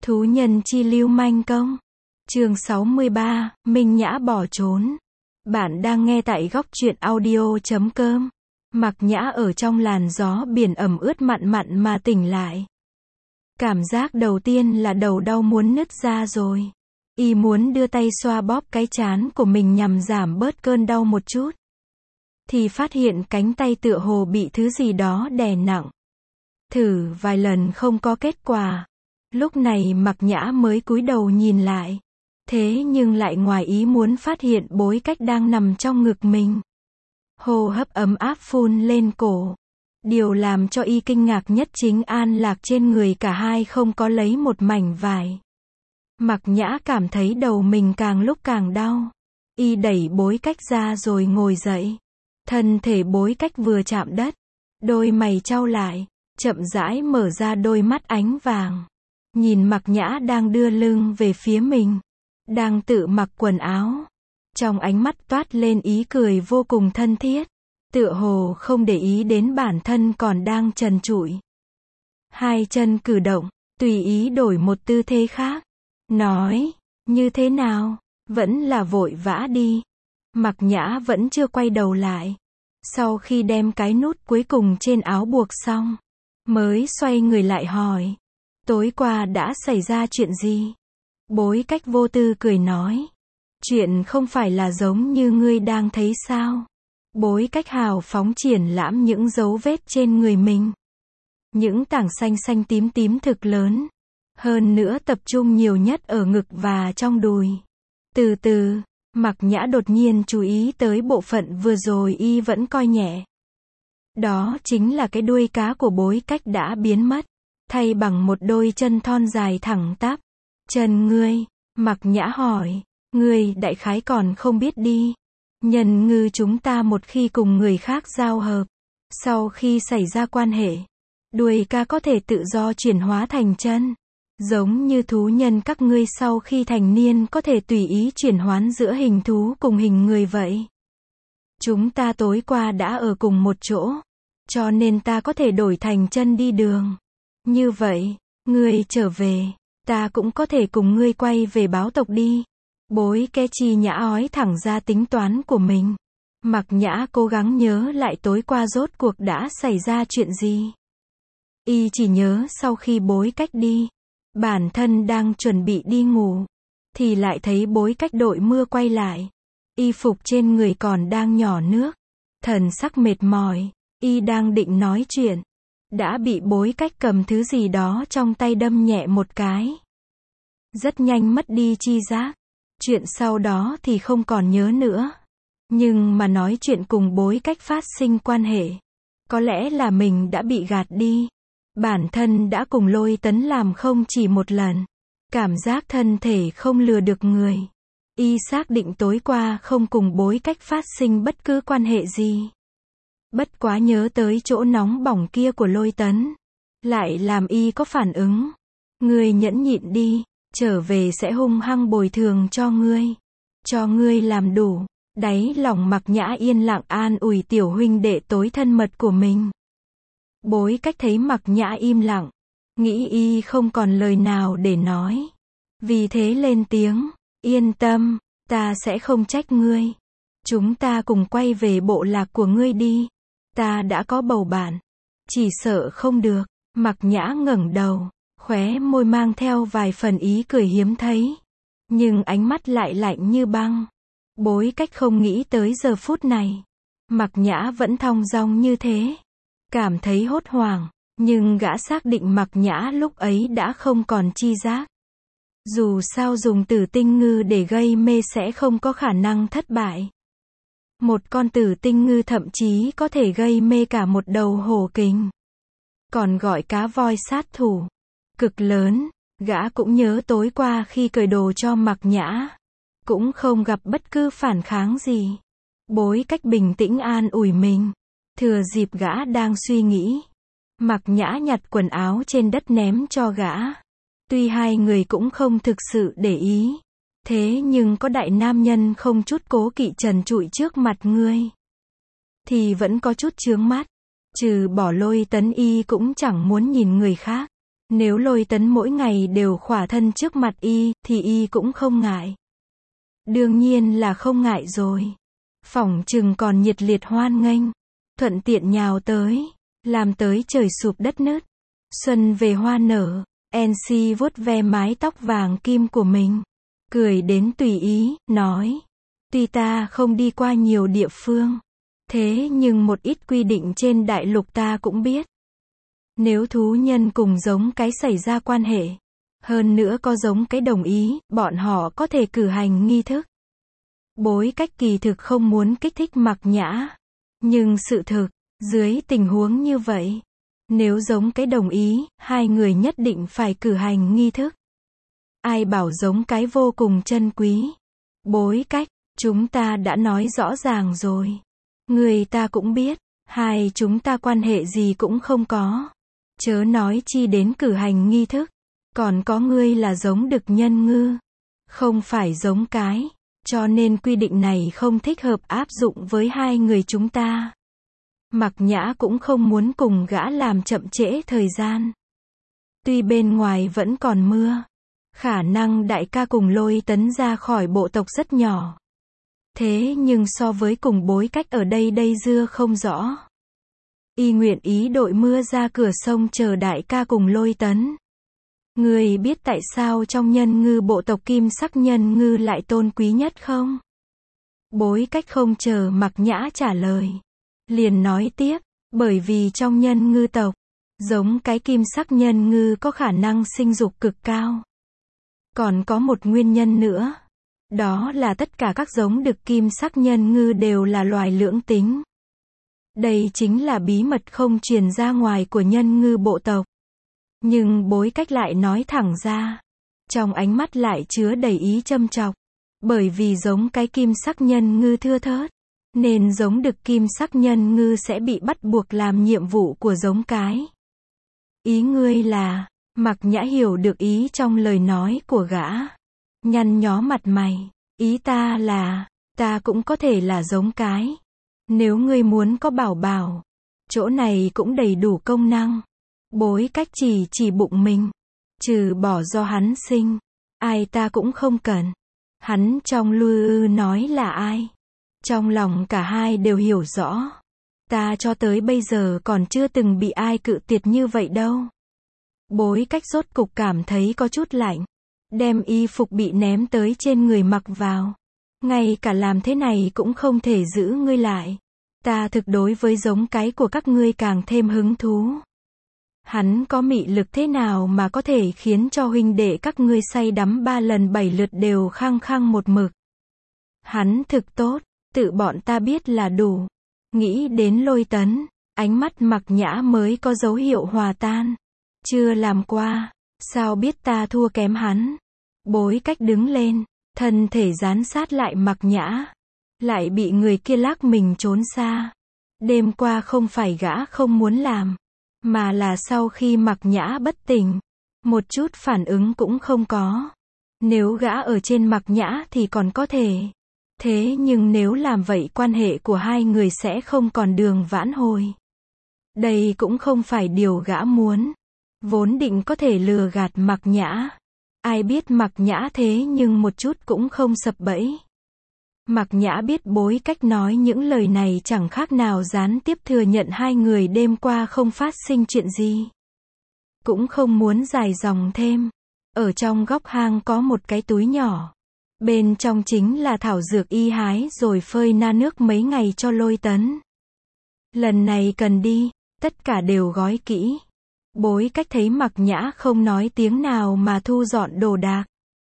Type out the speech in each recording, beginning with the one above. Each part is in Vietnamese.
Thú nhân chi lưu manh công. Chương 63, Minh Nhã bỏ trốn. Bạn đang nghe tại góc truyện audio.com. Mạc Nhã ở trong làn gió biển ẩm ướt mặn mặn mà tỉnh lại. Cảm giác đầu tiên là đầu đau muốn nứt ra rồi. Y muốn đưa tay xoa bóp cái trán của mình nhằm giảm bớt cơn đau một chút. Thì phát hiện cánh tay tựa hồ bị thứ gì đó đè nặng. Thử vài lần không có kết quả. Lúc này Mạc Nhã mới cúi đầu nhìn lại. Thế nhưng lại ngoài ý muốn phát hiện Bối Cách đang nằm trong ngực mình. Hô hấp ấm áp phun lên cổ. Điều làm cho y kinh ngạc nhất chính an lạc trên người cả hai không có lấy một mảnh vải. Mạc Nhã cảm thấy đầu mình càng lúc càng đau. Y đẩy Bối Cách ra rồi ngồi dậy. Thân thể Bối Cách vừa chạm đất, đôi mày chau lại, chậm rãi mở ra đôi mắt ánh vàng. Nhìn Mạc Nhã đang đưa lưng về phía mình, đang tự mặc quần áo. Trong ánh mắt toát lên ý cười vô cùng thân thiết, tựa hồ không để ý đến bản thân còn đang trần trụi. Hai chân cử động, tùy ý đổi một tư thế khác. Nói, như thế nào, vẫn là vội vã đi. Mạc Nhã vẫn chưa quay đầu lại. Sau khi đem cái nút cuối cùng trên áo buộc xong, mới xoay người lại hỏi. Tối qua đã xảy ra chuyện gì? Bối Cách vô tư cười nói. Chuyện không phải là giống như ngươi đang thấy sao? Bối Cách hào phóng triển lãm những dấu vết trên người mình. Những tảng xanh xanh tím tím thực lớn. Hơn nữa tập trung nhiều nhất ở ngực và trong đùi. Từ từ, Mạc Nhã đột nhiên chú ý tới bộ phận vừa rồi y vẫn coi nhẹ. Đó chính là cái đuôi cá của Bối Cách đã biến mất, thay bằng một đôi chân thon dài thẳng tắp. Chân ngươi, Mạc Nhã hỏi, ngươi đại khái còn không biết đi. Nhân ngư chúng ta một khi cùng người khác giao hợp, sau khi xảy ra quan hệ, đuôi cá có thể tự do chuyển hóa thành chân. Giống như thú nhân các ngươi sau khi thành niên có thể tùy ý chuyển hoán giữa hình thú cùng hình người vậy. Chúng ta tối qua đã ở cùng một chỗ, cho nên ta có thể đổi thành chân đi đường. Như vậy, ngươi trở về, ta cũng có thể cùng ngươi quay về báo tộc đi. Bối Cách chi nhã ói thẳng ra tính toán của mình. Mạc Nhã cố gắng nhớ lại tối qua rốt cuộc đã xảy ra chuyện gì. Y chỉ nhớ sau khi Bối Cách đi, bản thân đang chuẩn bị đi ngủ, thì lại thấy Bối Cách đội mưa quay lại. Y phục trên người còn đang nhỏ nước, thần sắc mệt mỏi, y đang định nói chuyện, đã bị Bối Cách cầm thứ gì đó trong tay đâm nhẹ một cái. Rất nhanh mất đi chi giác. Chuyện sau đó thì không còn nhớ nữa. Nhưng mà nói chuyện cùng Bối Cách phát sinh quan hệ. Có lẽ là mình đã bị gạt đi. Bản thân đã cùng Lôi Tấn làm không chỉ một lần. Cảm giác thân thể không lừa được người. Y xác định tối qua không cùng Bối Cách phát sinh bất cứ quan hệ gì. Bất quá nhớ tới chỗ nóng bỏng kia của Lôi Tấn, lại làm y có phản ứng. Ngươi nhẫn nhịn đi, trở về sẽ hung hăng bồi thường cho ngươi. Cho ngươi làm đủ. Đáy lòng Mạc Nhã yên lặng an ủi tiểu huynh đệ tối thân mật của mình. Bối Cách thấy Mạc Nhã im lặng, nghĩ y không còn lời nào để nói. Vì thế lên tiếng, yên tâm, ta sẽ không trách ngươi. Chúng ta cùng quay về bộ lạc của ngươi đi. Ta đã có bầu bạn. Chỉ sợ không được. Mạc Nhã ngẩng đầu, khóe môi mang theo vài phần ý cười hiếm thấy. Nhưng ánh mắt lại lạnh như băng. Bối Cách không nghĩ tới giờ phút này. Mạc Nhã vẫn thong dong như thế. Cảm thấy hốt hoảng, nhưng gã xác định Mạc Nhã lúc ấy đã không còn chi giác. Dù sao dùng tử tinh ngư để gây mê sẽ không có khả năng thất bại. Một con tử tinh ngư thậm chí có thể gây mê cả một đầu hổ kình. Còn gọi cá voi sát thủ cực lớn. Gã cũng nhớ tối qua khi cởi đồ cho Mạc Nhã, cũng không gặp bất cứ phản kháng gì. Bối Cách bình tĩnh an ủi mình. Thừa dịp gã đang suy nghĩ, Mạc Nhã nhặt quần áo trên đất ném cho gã. Tuy hai người cũng không thực sự để ý, thế nhưng có đại nam nhân không chút cố kỵ trần trụi trước mặt ngươi, thì vẫn có chút chướng mắt. Trừ bỏ Lôi Tấn y cũng chẳng muốn nhìn người khác. Nếu Lôi Tấn mỗi ngày đều khỏa thân trước mặt y, thì y cũng không ngại. Đương nhiên là không ngại rồi. Phỏng chừng còn nhiệt liệt hoan nghênh, thuận tiện nhào tới, làm tới trời sụp đất nứt. Xuân về hoa nở, NC vuốt ve mái tóc vàng kim của mình, cười đến tùy ý, nói, tuy ta không đi qua nhiều địa phương, thế nhưng một ít quy định trên đại lục ta cũng biết. Nếu thú nhân cùng giống cái xảy ra quan hệ, hơn nữa có giống cái đồng ý, bọn họ có thể cử hành nghi thức. Bối cách kỳ thực không muốn kích thích Mạc Nhã. Nhưng sự thực, dưới tình huống như vậy, nếu giống cái đồng ý, hai người nhất định phải cử hành nghi thức. Ai bảo giống cái vô cùng chân quý. Bối cách, chúng ta đã nói rõ ràng rồi. Người ta cũng biết, hai chúng ta quan hệ gì cũng không có. Chớ nói chi đến cử hành nghi thức. Còn có ngươi là giống đực nhân ngư, không phải giống cái. Cho nên quy định này không thích hợp áp dụng với hai người chúng ta. Mạc Nhã cũng không muốn cùng gã làm chậm trễ thời gian. Tuy bên ngoài vẫn còn mưa, khả năng đại ca cùng Lôi Tấn ra khỏi bộ tộc rất nhỏ. Thế nhưng so với cùng bối cách ở đây dưa không rõ. Y nguyện ý đội mưa ra cửa sông chờ đại ca cùng Lôi Tấn. Người biết tại sao trong nhân ngư bộ tộc kim sắc nhân ngư lại tôn quý nhất không? Bối cách không chờ Mạc Nhã trả lời, liền nói tiếp, bởi vì trong nhân ngư tộc, giống cái kim sắc nhân ngư có khả năng sinh dục cực cao. Còn có một nguyên nhân nữa, đó là tất cả các giống đực kim sắc nhân ngư đều là loài lưỡng tính. Đây chính là bí mật không truyền ra ngoài của nhân ngư bộ tộc. Nhưng bối cách lại nói thẳng ra, trong ánh mắt lại chứa đầy ý châm chọc. Bởi vì giống cái kim sắc nhân ngư thưa thớt, nên giống đực kim sắc nhân ngư sẽ bị bắt buộc làm nhiệm vụ của giống cái. Ý ngươi là, Mạc Nhã hiểu được ý trong lời nói của gã. Nhăn nhó mặt mày, ý ta là, ta cũng có thể là giống cái. Nếu ngươi muốn có bảo bảo, chỗ này cũng đầy đủ công năng. Bối cách chỉ bụng mình, trừ bỏ do hắn sinh, ai ta cũng không cần. Hắn trong lưu nói là ai? Trong lòng cả hai đều hiểu rõ. Ta cho tới bây giờ còn chưa từng bị ai cự tuyệt như vậy đâu. Bối cách rốt cục cảm thấy có chút lạnh. Đem y phục bị ném tới trên người mặc vào. Ngay cả làm thế này cũng không thể giữ ngươi lại. Ta thực đối với giống cái của các ngươi càng thêm hứng thú. Hắn có mị lực thế nào mà có thể khiến cho huynh đệ các ngươi say đắm 3 lần 7 lượt đều khăng khăng một mực. Hắn thực tốt, tự bọn ta biết là đủ. Nghĩ đến Lôi Tấn, ánh mắt Mạc Nhã mới có dấu hiệu hòa tan. Chưa làm qua, sao biết ta thua kém hắn. Bối cách đứng lên, thân thể dán sát lại Mạc Nhã. Lại bị người kia lắc mình trốn xa. Đêm qua không phải gã không muốn làm, mà là sau khi Mạc Nhã bất tỉnh, một chút phản ứng cũng không có. Nếu gã ở trên Mạc Nhã thì còn có thể. Thế nhưng nếu làm vậy quan hệ của hai người sẽ không còn đường vãn hồi. Đây cũng không phải điều gã muốn. Vốn định có thể lừa gạt Mạc Nhã. Ai biết Mạc Nhã thế nhưng một chút cũng không sập bẫy. Mạc Nhã biết bối cách nói những lời này chẳng khác nào gián tiếp thừa nhận hai người đêm qua không phát sinh chuyện gì. Cũng không muốn dài dòng thêm. Ở trong góc hang có một cái túi nhỏ. Bên trong chính là thảo dược y hái rồi phơi na nước mấy ngày cho Lôi Tấn. Lần này cần đi, tất cả đều gói kỹ. Bối cách thấy Mạc Nhã không nói tiếng nào mà thu dọn đồ đạc.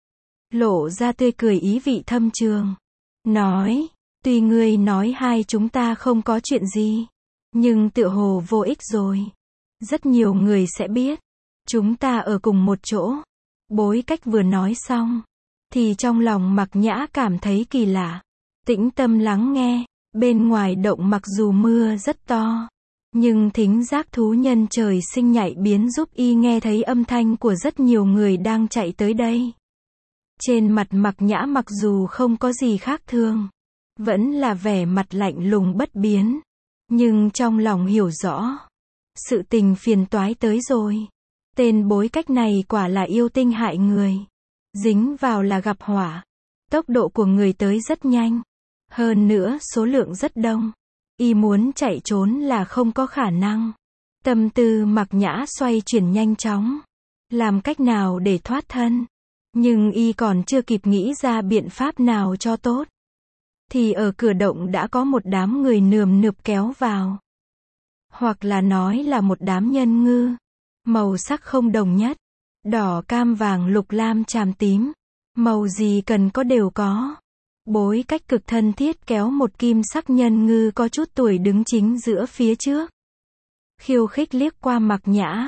Lộ ra tươi cười ý vị thâm trường. Nói, tuy ngươi nói hai chúng ta không có chuyện gì, nhưng tựa hồ vô ích rồi. Rất nhiều người sẽ biết, chúng ta ở cùng một chỗ. Bối cách vừa nói xong, thì trong lòng Mạc Nhã cảm thấy kỳ lạ. Tĩnh tâm lắng nghe, bên ngoài động mặc dù mưa rất to, nhưng thính giác thú nhân trời sinh nhạy biến giúp y nghe thấy âm thanh của rất nhiều người đang chạy tới đây. Trên mặt Mạc Nhã mặc dù không có gì khác thường, vẫn là vẻ mặt lạnh lùng bất biến, nhưng trong lòng hiểu rõ, sự tình phiền toái tới rồi. Tên Bối Cách này quả là yêu tinh hại người. Dính vào là gặp họa. Tốc độ của người tới rất nhanh. Hơn nữa số lượng rất đông. Y muốn chạy trốn là không có khả năng. Tâm tư Mạc Nhã xoay chuyển nhanh chóng. Làm cách nào để thoát thân. Nhưng y còn chưa kịp nghĩ ra biện pháp nào cho tốt. Thì ở cửa động đã có một đám người nườm nượp kéo vào. Hoặc là nói là một đám nhân ngư. Màu sắc không đồng nhất. Đỏ, cam, vàng, lục, lam, chàm, tím. Màu gì cần có đều có. Bối Cách cực thân thiết kéo một kim sắc nhân ngư có chút tuổi đứng chính giữa phía trước. Khiêu khích liếc qua Mạc Nhã.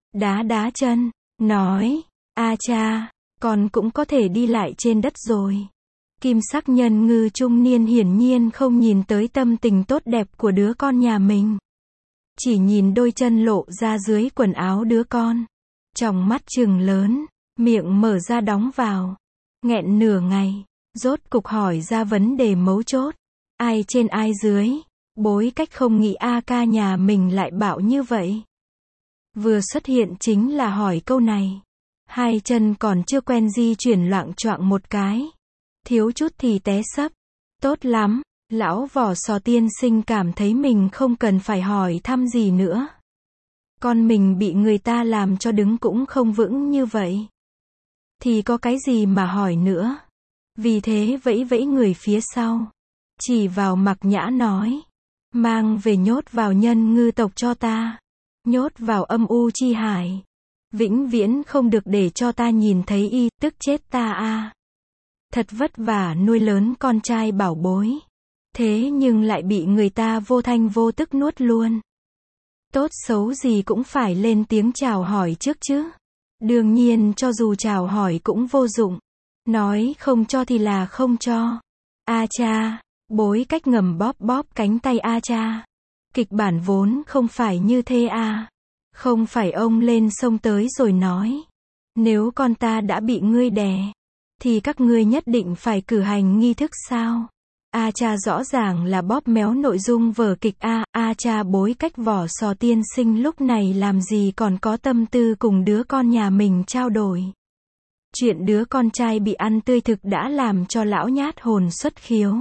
Đá chân. Nói. A cha, con cũng có thể đi lại trên đất rồi. Kim sắc nhân ngư trung niên hiển nhiên không nhìn tới tâm tình tốt đẹp của đứa con nhà mình. Chỉ nhìn đôi chân lộ ra dưới quần áo đứa con. Tròng mắt trừng lớn, miệng mở ra đóng vào. Nghẹn nửa ngày, rốt cục hỏi ra vấn đề mấu chốt. Ai trên ai dưới? Bối Cách không nghĩ A ca nhà mình lại bạo như vậy. Vừa xuất hiện chính là hỏi câu này. Hai chân còn chưa quen di chuyển loạng choạng một cái. Thiếu chút thì té sấp. Tốt lắm, lão vỏ sò tiên sinh cảm thấy mình không cần phải hỏi thăm gì nữa. Con mình bị người ta làm cho đứng cũng không vững như vậy. Thì có cái gì mà hỏi nữa. Vì thế vẫy vẫy người phía sau. Chỉ vào Mạc Nhã nói. Mang về nhốt vào nhân ngư tộc cho ta. Nhốt vào âm u chi hải. Vĩnh viễn không được để cho ta nhìn thấy y, tức chết ta a. Thật vất vả nuôi lớn con trai bảo bối. Thế nhưng lại bị người ta vô thanh vô tức nuốt luôn. Tốt xấu gì cũng phải lên tiếng chào hỏi trước chứ. Đương nhiên cho dù chào hỏi cũng vô dụng. Nói không cho thì là không cho. A cha, Bối Cách ngầm bóp bóp cánh tay A cha. Kịch bản vốn không phải như thế a. Không phải ông lên sông tới rồi nói. Nếu con ta đã bị ngươi đè. Thì các ngươi nhất định phải cử hành nghi thức sao? A cha rõ ràng là bóp méo nội dung vở kịch a. A cha Bối Cách vỏ sò tiên sinh lúc này làm gì còn có tâm tư cùng đứa con nhà mình trao đổi. Chuyện đứa con trai bị ăn tươi thực đã làm cho lão nhát hồn xuất khiếu.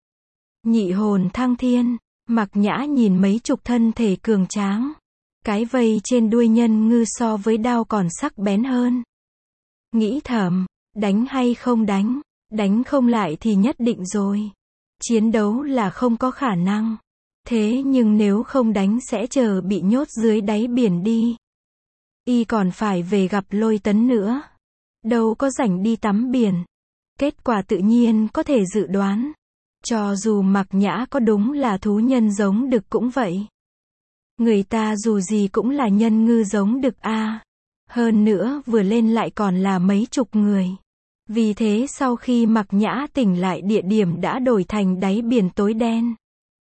Nhị hồn thăng thiên. Mạc Nhã nhìn mấy chục thân thể cường tráng. Cái vây trên đuôi nhân ngư so với đao còn sắc bén hơn. Nghĩ thầm, đánh hay không đánh? Đánh không lại thì nhất định rồi. Chiến đấu là không có khả năng. Thế nhưng nếu không đánh sẽ chờ bị nhốt dưới đáy biển đi. Y còn phải về gặp Lôi Tấn nữa. Đâu có rảnh đi tắm biển. Kết quả tự nhiên có thể dự đoán. Cho dù Mạc Nhã có đúng là thú nhân giống đực cũng vậy. Người ta dù gì cũng là nhân ngư giống đực a. Hơn nữa vừa lên lại còn là mấy chục người. Vì thế sau khi Mạc Nhã tỉnh lại địa điểm đã đổi thành đáy biển tối đen.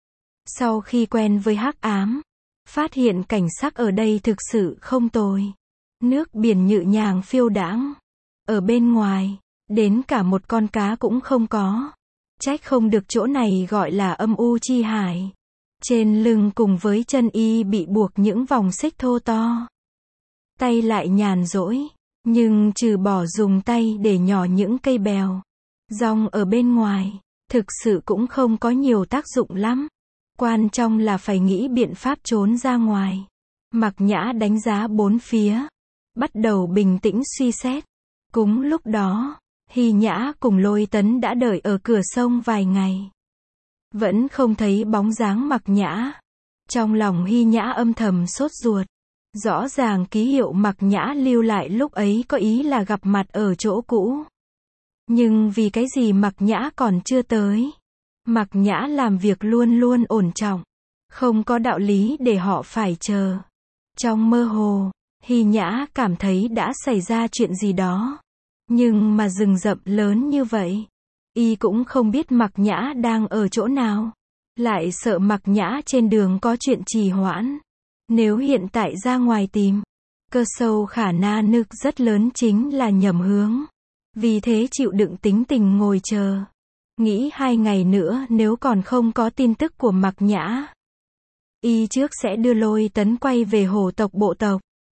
Sau khi quen với hắc ám, phát hiện cảnh sắc ở đây thực sự không tồi. Nước biển nhự nhàng phiêu đãng. Ở bên ngoài, đến cả một con cá cũng không có. Trách không được chỗ này gọi là âm u chi hải. Trên lưng cùng với chân y bị buộc những vòng xích thô to. Tay lại nhàn rỗi. Nhưng trừ bỏ dùng tay để nhỏ những cây bèo, rong ở bên ngoài, thực sự cũng không có nhiều tác dụng lắm. Quan trọng là phải nghĩ biện pháp trốn ra ngoài. Mạc Nhã đánh giá bốn phía. Bắt đầu bình tĩnh suy xét. Cùng lúc đó, Hy Nhã cùng Lôi Tấn đã đợi ở cửa sông vài ngày. Vẫn không thấy bóng dáng Mạc Nhã. Trong lòng Hy Nhã âm thầm sốt ruột. Rõ ràng ký hiệu Mạc Nhã lưu lại lúc ấy có ý là gặp mặt ở chỗ cũ. Nhưng vì cái gì Mạc Nhã còn chưa tới? Mạc Nhã làm việc luôn luôn ổn trọng. Không có đạo lý để họ phải chờ. Trong mơ hồ, Hy Nhã cảm thấy đã xảy ra chuyện gì đó. Nhưng mà rừng rậm lớn như vậy. Y cũng không biết Mạc Nhã đang ở chỗ nào. Lại sợ Mạc Nhã trên đường có chuyện trì hoãn. Nếu hiện tại ra ngoài tìm, cơ sâu khả na nực rất lớn chính là nhầm hướng. Vì thế chịu đựng tính tình ngồi chờ. Nghĩ 2 ngày nữa nếu còn không có tin tức của Mạc Nhã, y trước sẽ đưa Lôi Tấn quay về hổ tộc bộ tộc.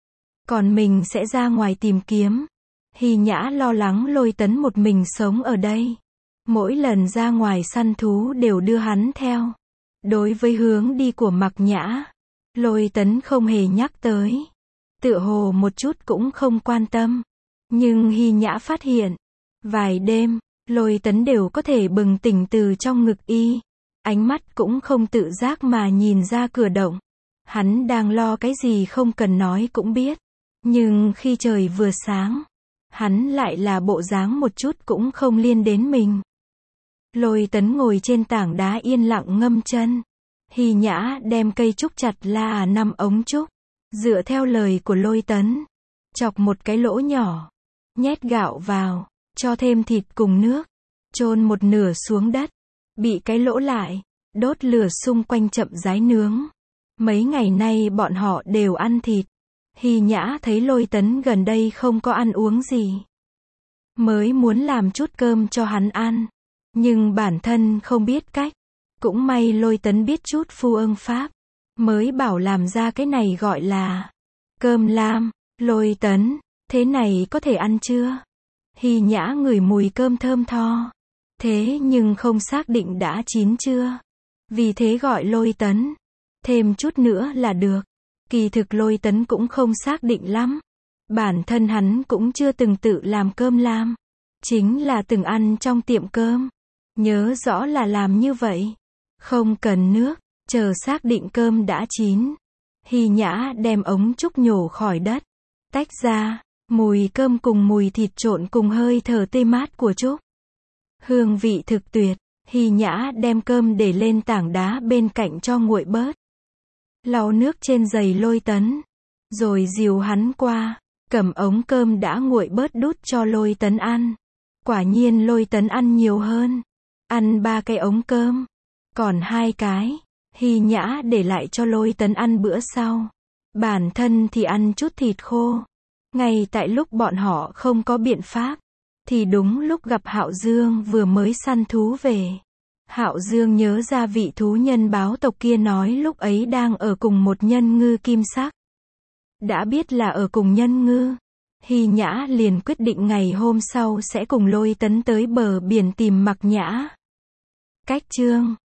còn mình sẽ ra ngoài tìm kiếm. Hy Nhã lo lắng Lôi Tấn một mình sống ở đây. Mỗi lần ra ngoài săn thú đều đưa hắn theo. Đối với hướng đi của Mạc Nhã, Lôi Tấn không hề nhắc tới. Tựa hồ một chút cũng không quan tâm. Nhưng Hy Nhã phát hiện, vài đêm, Lôi Tấn đều có thể bừng tỉnh từ trong ngực y. Ánh mắt cũng không tự giác mà nhìn ra cửa động. Hắn đang lo cái gì không cần nói cũng biết. Nhưng khi trời vừa sáng, hắn lại là bộ dáng một chút cũng không liên đến mình. Lôi Tấn ngồi trên tảng đá yên lặng ngâm chân. Hy Nhã đem cây trúc chặt là 5 ống trúc. Dựa theo lời của Lôi Tấn, chọc một cái lỗ nhỏ, nhét gạo vào, cho thêm thịt cùng nước, chôn một nửa xuống đất, bị cái lỗ lại, đốt lửa xung quanh chậm rãi nướng. Mấy ngày nay bọn họ đều ăn thịt. Hy Nhã thấy Lôi Tấn gần đây không có ăn uống gì, mới muốn làm chút cơm cho hắn ăn, nhưng bản thân không biết cách. Cũng may Lôi Tấn biết chút phu ương pháp, mới bảo làm ra cái này gọi là cơm lam. Lôi Tấn, thế này có thể ăn chưa? Hy Nhã ngửi mùi cơm thơm tho, thế nhưng không xác định đã chín chưa. Vì thế gọi Lôi Tấn, thêm chút nữa là được. Kỳ thực Lôi Tấn cũng không xác định lắm. Bản thân hắn cũng chưa từng tự làm cơm lam, chính là từng ăn trong tiệm cơm. Nhớ rõ là làm như vậy, không cần nước, chờ xác định cơm đã chín. Hy Nhã đem ống trúc nhổ khỏi đất, tách ra, mùi cơm cùng mùi thịt trộn cùng hơi thở tươi mát của trúc. Hương vị thực tuyệt. Hy Nhã đem cơm để lên tảng đá bên cạnh cho nguội bớt. Lau nước trên giày Lôi Tấn, rồi dìu hắn qua, cầm ống cơm đã nguội bớt đút cho Lôi Tấn ăn. Quả nhiên Lôi Tấn ăn nhiều hơn, ăn 3 cái ống cơm, còn 2 cái, Hy Nhã để lại cho Lôi Tấn ăn bữa sau. Bản thân thì ăn chút thịt khô. Ngay tại lúc bọn họ không có biện pháp, thì đúng lúc gặp Hạo Dương vừa mới săn thú về. Hạo Dương nhớ ra vị thú nhân báo tộc kia nói lúc ấy đang ở cùng một nhân ngư kim sắc. Đã biết là ở cùng nhân ngư, Hy Nhã liền quyết định ngày hôm sau sẽ cùng Lôi Tấn tới bờ biển tìm Mạc Nhã. Cách chương